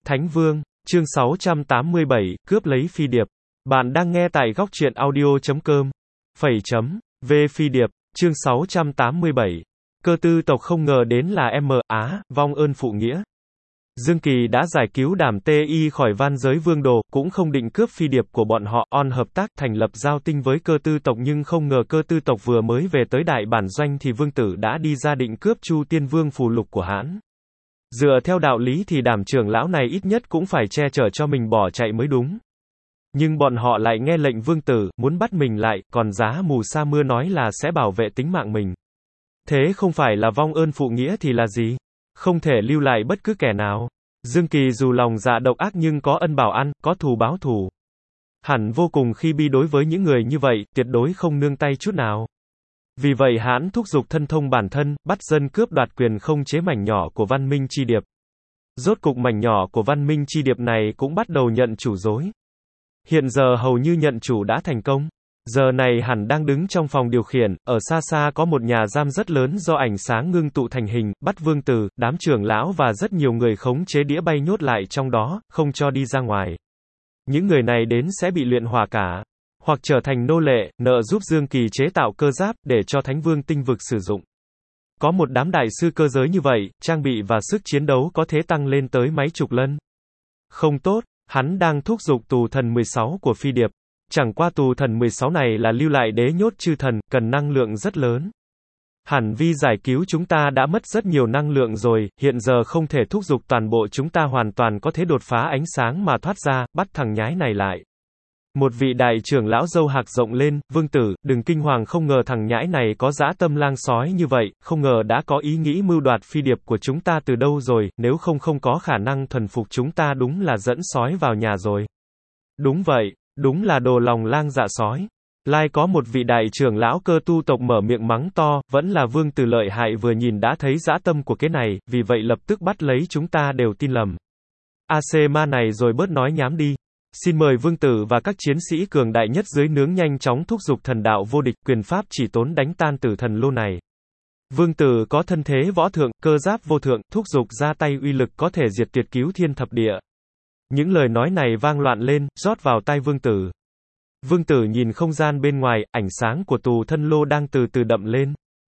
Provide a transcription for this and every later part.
Thánh Vương, chương 687, cướp lấy phi điệp. Bạn đang nghe tại góc truyện audio.com. V phi điệp, chương 687. Cơ tư tộc không ngờ đến là Á, vong ơn phụ nghĩa. Dương Kỳ đã giải cứu Đàm Ti khỏi van giới vương đồ, cũng không định cướp phi điệp của bọn họ, hợp tác thành lập giao tinh với cơ tư tộc, nhưng không ngờ cơ tư tộc vừa mới về tới đại bản doanh thì vương tử đã đi ra định cướp Chu Tiên Vương phù lục của hãn. Dựa theo đạo lý thì Đàm trưởng lão này ít nhất cũng phải che chở cho mình bỏ chạy mới đúng. Nhưng bọn họ lại nghe lệnh vương tử, muốn bắt mình lại, còn giá mù sa mưa nói là sẽ bảo vệ tính mạng mình. Thế không phải là vong ơn phụ nghĩa thì là gì? Không thể lưu lại bất cứ kẻ nào. Dương Kỳ dù lòng dạ độc ác nhưng có ân bảo ăn, có thù báo thù. Hẳn vô cùng khi bi đối với những người như vậy, tuyệt đối không nương tay chút nào. Vì vậy hãn thúc giục thân thông bản thân, bắt dân cướp đoạt quyền không chế mảnh nhỏ của Văn Minh Chi Điệp. Rốt cục mảnh nhỏ của Văn Minh Chi Điệp này cũng bắt đầu nhận chủ rối. Hiện giờ hầu như nhận chủ đã thành công. Giờ này hẳn đang đứng trong phòng điều khiển, ở xa xa có một nhà giam rất lớn do ánh sáng ngưng tụ thành hình, bắt vương tử, đám trưởng lão và rất nhiều người khống chế đĩa bay nhốt lại trong đó, không cho đi ra ngoài. Những người này đến sẽ bị luyện hỏa cả, hoặc trở thành nô lệ, nợ giúp Dương Kỳ chế tạo cơ giáp, để cho Thánh Vương tinh vực sử dụng. Có một đám đại sư cơ giới như vậy, trang bị và sức chiến đấu có thể tăng lên tới mấy chục lần. Không tốt, hắn đang thúc giục tù thần 16 của phi điệp. Chẳng qua tù thần 16 này là lưu lại đế nhốt chư thần, cần năng lượng rất lớn. Hẳn vì giải cứu chúng ta đã mất rất nhiều năng lượng rồi, hiện giờ không thể thúc giục toàn bộ, chúng ta hoàn toàn có thể đột phá ánh sáng mà thoát ra, bắt thằng nhái này lại. Một vị đại trưởng lão râu hạc rộng lên, vương tử, đừng kinh hoàng, không ngờ thằng nhãi này có dã tâm lang sói như vậy, không ngờ đã có ý nghĩ mưu đoạt phi điệp của chúng ta từ đâu rồi, nếu không có khả năng thuần phục chúng ta, đúng là dẫn sói vào nhà rồi. Đúng vậy. Đúng là đồ lòng lang dạ sói. Lai có một vị đại trưởng lão cơ tu tộc mở miệng mắng to, vẫn là vương tử lợi hại, vừa nhìn đã thấy dã tâm của cái này, vì vậy lập tức bắt lấy chúng ta đều tin lầm. AC ma này rồi bớt nói nhám đi. Xin mời vương tử và các chiến sĩ cường đại nhất dưới nướng nhanh chóng thúc giục thần đạo vô địch, quyền pháp chỉ tốn đánh tan tử thần lô này. Vương tử có thân thế võ thượng, cơ giáp vô thượng, thúc giục ra tay uy lực có thể diệt tuyệt cứu thiên thập địa. Những lời nói này vang loạn lên, rót vào tai vương tử. Vương tử nhìn không gian bên ngoài, ánh sáng của tù thân lô đang từ từ đậm lên.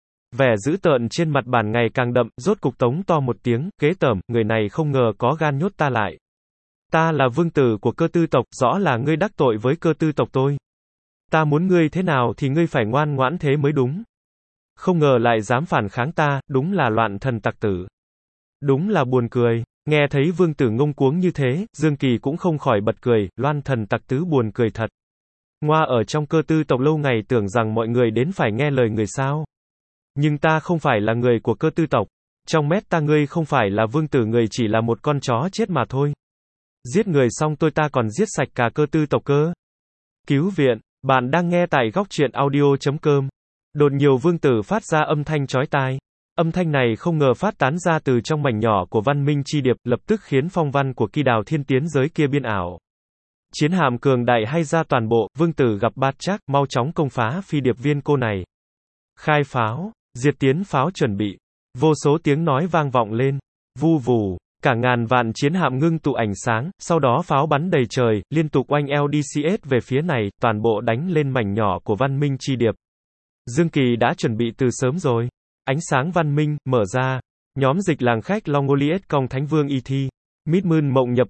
Vẻ dữ tợn trên mặt bản ngày càng đậm, rốt cục tống to một tiếng, kế tởm, người này không ngờ có gan nhốt ta lại. Ta là vương tử của cơ tư tộc, rõ là ngươi đắc tội với cơ tư tộc tôi. Ta muốn ngươi thế nào thì ngươi phải ngoan ngoãn thế mới đúng. Không ngờ lại dám phản kháng ta, đúng là loạn thần tặc tử. Đúng là buồn cười. Nghe thấy vương tử ngông cuống như thế, Dương Kỳ cũng không khỏi bật cười, loan thần tặc tứ buồn cười thật. Ngoa ở trong cơ tư tộc lâu ngày tưởng rằng mọi người đến phải nghe lời người sao. Nhưng ta không phải là người của cơ tư tộc. Trong mét ta ngươi không phải là vương tử, người chỉ là một con chó chết mà thôi. Giết người xong ta còn giết sạch cả cơ tư tộc cơ. Cứu viện, bạn đang nghe tại góc truyện audio.com. Đột nhiều vương tử phát ra âm thanh chói tai. Âm thanh này không ngờ phát tán ra từ trong mảnh nhỏ của Văn Minh Chi Điệp, lập tức khiến phong văn của Kỳ Đào Thiên tiến giới kia biên ảo. Chiến hạm cường đại hay ra toàn bộ, vương tử gặp Bát Trác, mau chóng công phá phi điệp viên cô này. Khai pháo, diệt tiến pháo chuẩn bị. Vô số tiếng nói vang vọng lên. Vu vù, cả ngàn vạn chiến hạm ngưng tụ ánh sáng, sau đó pháo bắn đầy trời, liên tục oanh LDCS về phía này, toàn bộ đánh lên mảnh nhỏ của Văn Minh Chi Điệp. Dương Kỳ đã chuẩn bị từ sớm rồi. Ánh sáng văn minh, mở ra. Nhóm dịch làng khách Longoliet Cong Thánh Vương ET. Midmoon mộng nhập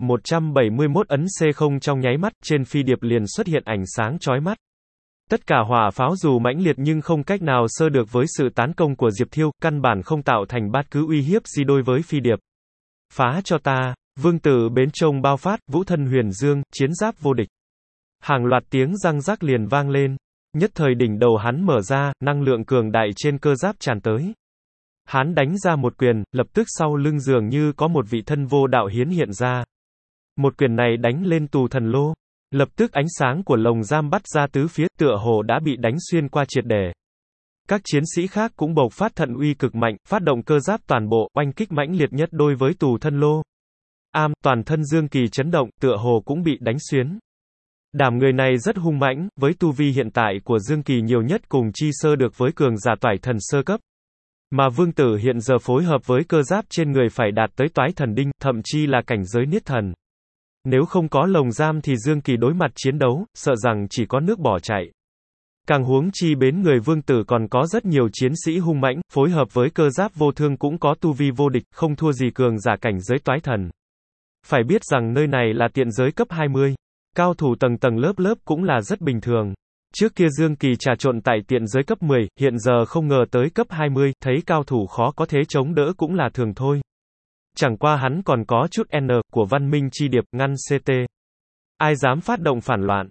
171 ấn C0 trong nháy mắt, trên phi điệp liền xuất hiện ánh sáng chói mắt. Tất cả hỏa pháo dù mãnh liệt nhưng không cách nào sơ được với sự tấn công của Diệp Thiêu, căn bản không tạo thành bất cứ uy hiếp gì đối với phi điệp. Phá cho ta, vương tử bến trông bao phát, vũ thân huyền dương, chiến giáp vô địch. Hàng loạt tiếng răng rắc liền vang lên. Nhất thời đỉnh đầu hắn mở ra, năng lượng cường đại trên cơ giáp tràn tới. Hắn đánh ra một quyền, lập tức sau lưng dường như có một vị thân vô đạo hiến hiện ra. Một quyền này đánh lên tù thần lô. Lập tức ánh sáng của lồng giam bắt ra tứ phía, tựa hồ đã bị đánh xuyên qua triệt để. Các chiến sĩ khác cũng bộc phát thần uy cực mạnh, phát động cơ giáp toàn bộ, oanh kích mãnh liệt nhất đối với tù thân lô. Toàn thân Dương Kỳ chấn động, tựa hồ cũng bị đánh xuyến. Đàm người này rất hung mãnh, với tu vi hiện tại của Dương Kỳ nhiều nhất cùng chi sơ được với cường giả toải thần sơ cấp. Mà vương tử hiện giờ phối hợp với cơ giáp trên người phải đạt tới toái thần đinh, thậm chi là cảnh giới niết thần. Nếu không có lồng giam thì Dương Kỳ đối mặt chiến đấu, sợ rằng chỉ có nước bỏ chạy. Càng huống chi bên người vương tử còn có rất nhiều chiến sĩ hung mãnh, phối hợp với cơ giáp vô thương cũng có tu vi vô địch, không thua gì cường giả cảnh giới toái thần. Phải biết rằng nơi này là tiện giới cấp 20. Cao thủ tầng tầng lớp lớp cũng là rất bình thường. Trước kia Dương Kỳ trà trộn tại tiện giới cấp 10, hiện giờ không ngờ tới cấp 20, thấy cao thủ khó có thể chống đỡ cũng là thường thôi. Chẳng qua hắn còn có chút N của văn minh chi điệp, ngăn CT. Ai dám phát động phản loạn?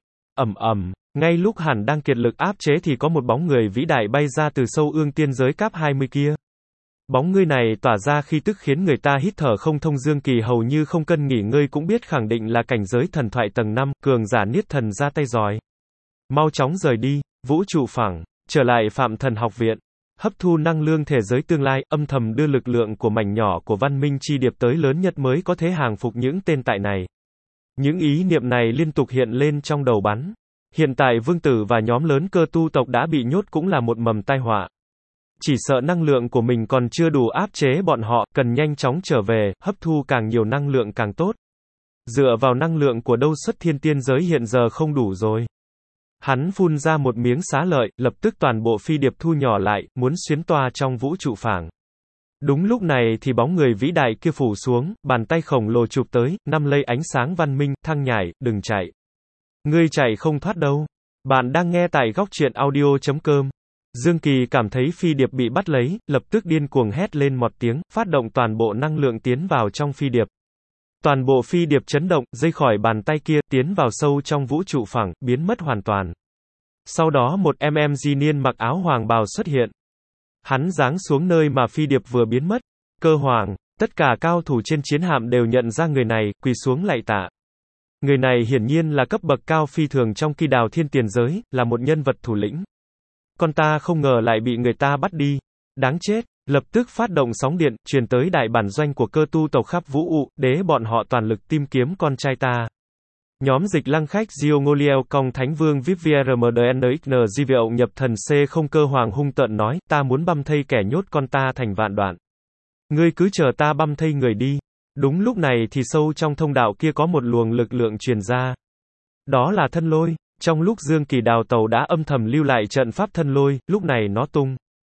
Ngay lúc hắn đang kiệt lực áp chế thì có một bóng người vĩ đại bay ra từ sâu ương tiên giới cấp 20 kia. Bóng người này tỏa ra khí tức khiến người ta hít thở không thông. Dương Kỳ hầu như không cần nghỉ ngơi cũng biết khẳng định là cảnh giới thần thoại tầng 5, cường giả niết thần ra tay giỏi. Mau chóng rời đi, vũ trụ phẳng, trở lại Phạm Thần học viện, hấp thu năng lượng thể giới tương lai, âm thầm đưa lực lượng của mảnh nhỏ của văn minh chi điệp tới lớn nhất mới có thể hàng phục những tên tại này. Những ý niệm này liên tục hiện lên trong đầu bắn. Hiện tại vương tử và nhóm lớn cơ tu tộc đã bị nhốt cũng là một mầm tai họa. Chỉ sợ năng lượng của mình còn chưa đủ áp chế bọn họ, cần nhanh chóng trở về, hấp thu càng nhiều năng lượng càng tốt. Dựa vào năng lượng của đâu xuất thiên tiên giới hiện giờ không đủ rồi. Hắn phun ra một miếng xá lợi, lập tức toàn bộ phi điệp thu nhỏ lại, muốn xuyến toa trong vũ trụ phẳng. Đúng lúc này thì bóng người vĩ đại kia phủ xuống, bàn tay khổng lồ chụp tới, năm lây ánh sáng văn minh, thăng nhảy, đừng chạy. Ngươi chạy không thoát đâu. Bạn đang nghe tại góc truyện audio.com. Dương Kỳ cảm thấy phi điệp bị bắt lấy, lập tức điên cuồng hét lên một tiếng, phát động toàn bộ năng lượng tiến vào trong phi điệp. Toàn bộ phi điệp chấn động, rơi khỏi bàn tay kia, tiến vào sâu trong vũ trụ phẳng, biến mất hoàn toàn. Sau đó một MMG niên mặc áo hoàng bào xuất hiện. Hắn giáng xuống nơi mà phi điệp vừa biến mất. Cơ hoàng, tất cả cao thủ trên chiến hạm đều nhận ra người này, quỳ xuống lạy tạ. Người này hiển nhiên là cấp bậc cao phi thường trong Kỳ Đào Thiên Tiền giới, là một nhân vật thủ lĩnh. Con ta không ngờ lại bị người ta bắt đi. Đáng chết. Lập tức phát động sóng điện, truyền tới đại bản doanh của cơ tu tộc khắp vũ trụ, để bọn họ toàn lực tìm kiếm con trai ta. Nhóm dịch lăng khách Giongoliel Cong Thánh Vương VIPVRMDNXN Diệu nhập thần C0 cơ hoàng hung tợn nói, ta muốn băm thây kẻ nhốt con ta thành vạn đoạn. Ngươi cứ chờ ta băm thây người đi. Đúng lúc này thì sâu trong thông đạo kia có một luồng lực lượng truyền ra. Đó là thân lôi. Trong lúc Dương Kỳ đào tàu đã âm thầm lưu lại trận pháp thân lôi, lúc này nó tung.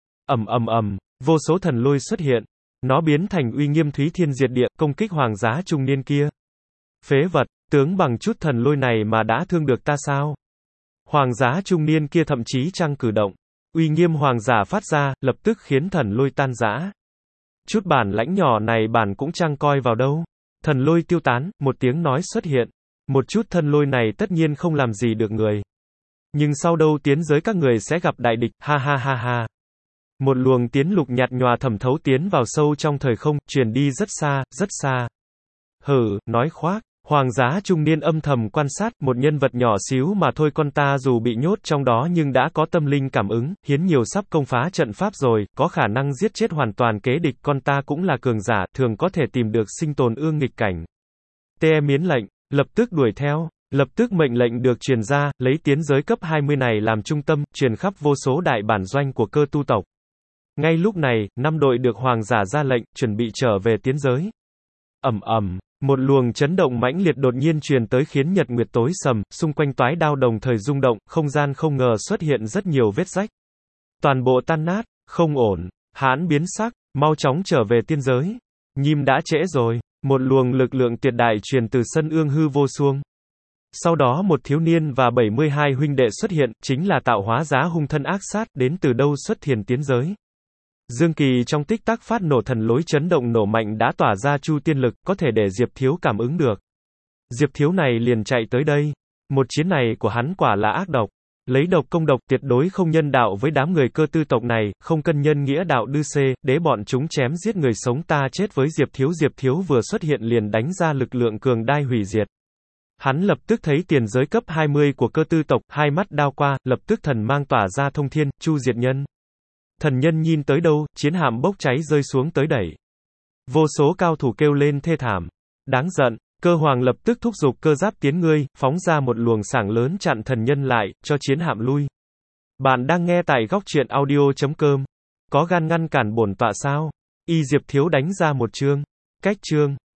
Vô số thần lôi xuất hiện. Nó biến thành uy nghiêm thúy thiên diệt địa, công kích hoàng giá trung niên kia. Phế vật, tướng bằng chút thần lôi này mà đã thương được ta sao? Hoàng giá trung niên kia thậm chí trăng cử động. Uy nghiêm hoàng giả phát ra, lập tức khiến thần lôi tan rã. Chút bản lãnh nhỏ này bản cũng chẳng coi vào đâu. Thần lôi tiêu tán, một tiếng nói xuất hiện. Một chút thần lôi này tất nhiên không làm gì được người. Nhưng sau đâu tiến giới các người sẽ gặp đại địch, ha ha ha ha. Một luồng tiến lục nhạt nhòa thẩm thấu tiến vào sâu trong thời không, truyền đi rất xa, rất xa. Hử, nói khoác. Hoàng giá trung niên âm thầm quan sát, một nhân vật nhỏ xíu mà thôi, con ta dù bị nhốt trong đó nhưng đã có tâm linh cảm ứng, hiến nhiều sắp công phá trận pháp rồi, có khả năng giết chết hoàn toàn kế địch, con ta cũng là cường giả, thường có thể tìm được sinh tồn ương nghịch cảnh. Tê miến lệnh, lập tức đuổi theo. Lập tức mệnh lệnh được truyền ra, lấy tiến giới cấp 20 này làm trung tâm, truyền khắp vô số đại bản doanh của cơ tu tộc. Ngay lúc này, 5 đội được hoàng giả ra lệnh, chuẩn bị trở về tiến giới. Một luồng chấn động mãnh liệt đột nhiên truyền tới khiến nhật nguyệt tối sầm, xung quanh toái đao đồng thời rung động, không gian không ngờ xuất hiện rất nhiều vết rách. Toàn bộ tan nát, không ổn, hãn biến sắc, mau chóng trở về tiên giới. Nhim đã trễ rồi, một luồng lực lượng tuyệt đại truyền từ sân ương hư vô xuông. Sau đó một thiếu niên và 72 huynh đệ xuất hiện, chính là tạo hóa giá hung thân ác sát, đến từ đâu xuất thiền tiến giới. Dương Kỳ trong tích tắc phát nổ thần lối chấn động nổ mạnh đã tỏa ra chu tiên lực, có thể để Diệp Thiếu cảm ứng được. Diệp Thiếu này liền chạy tới đây. Một chiến này của hắn quả là ác độc. Lấy độc công độc, tuyệt đối không nhân đạo với đám người cơ tư tộc này, không cân nhân nghĩa đạo đư xê, để bọn chúng chém giết người sống ta chết với Diệp Thiếu. Diệp Thiếu vừa xuất hiện liền đánh ra lực lượng cường đai hủy diệt. Hắn lập tức thấy tiền giới cấp 20 của cơ tư tộc, hai mắt đao qua, lập tức thần mang tỏa ra thông thiên, chu diệt nhân. Thần nhân nhìn tới đâu, chiến hạm bốc cháy rơi xuống tới đẩy. Vô số cao thủ kêu lên thê thảm. Đáng giận, cơ hoàng lập tức thúc giục cơ giáp tiến ngươi, phóng ra một luồng sáng lớn chặn thần nhân lại, cho chiến hạm lui. Bạn đang nghe tại góc truyện audio.com. Có gan ngăn cản bổn tọa sao? Y Diệp Thiếu đánh ra một chương. Cách chương.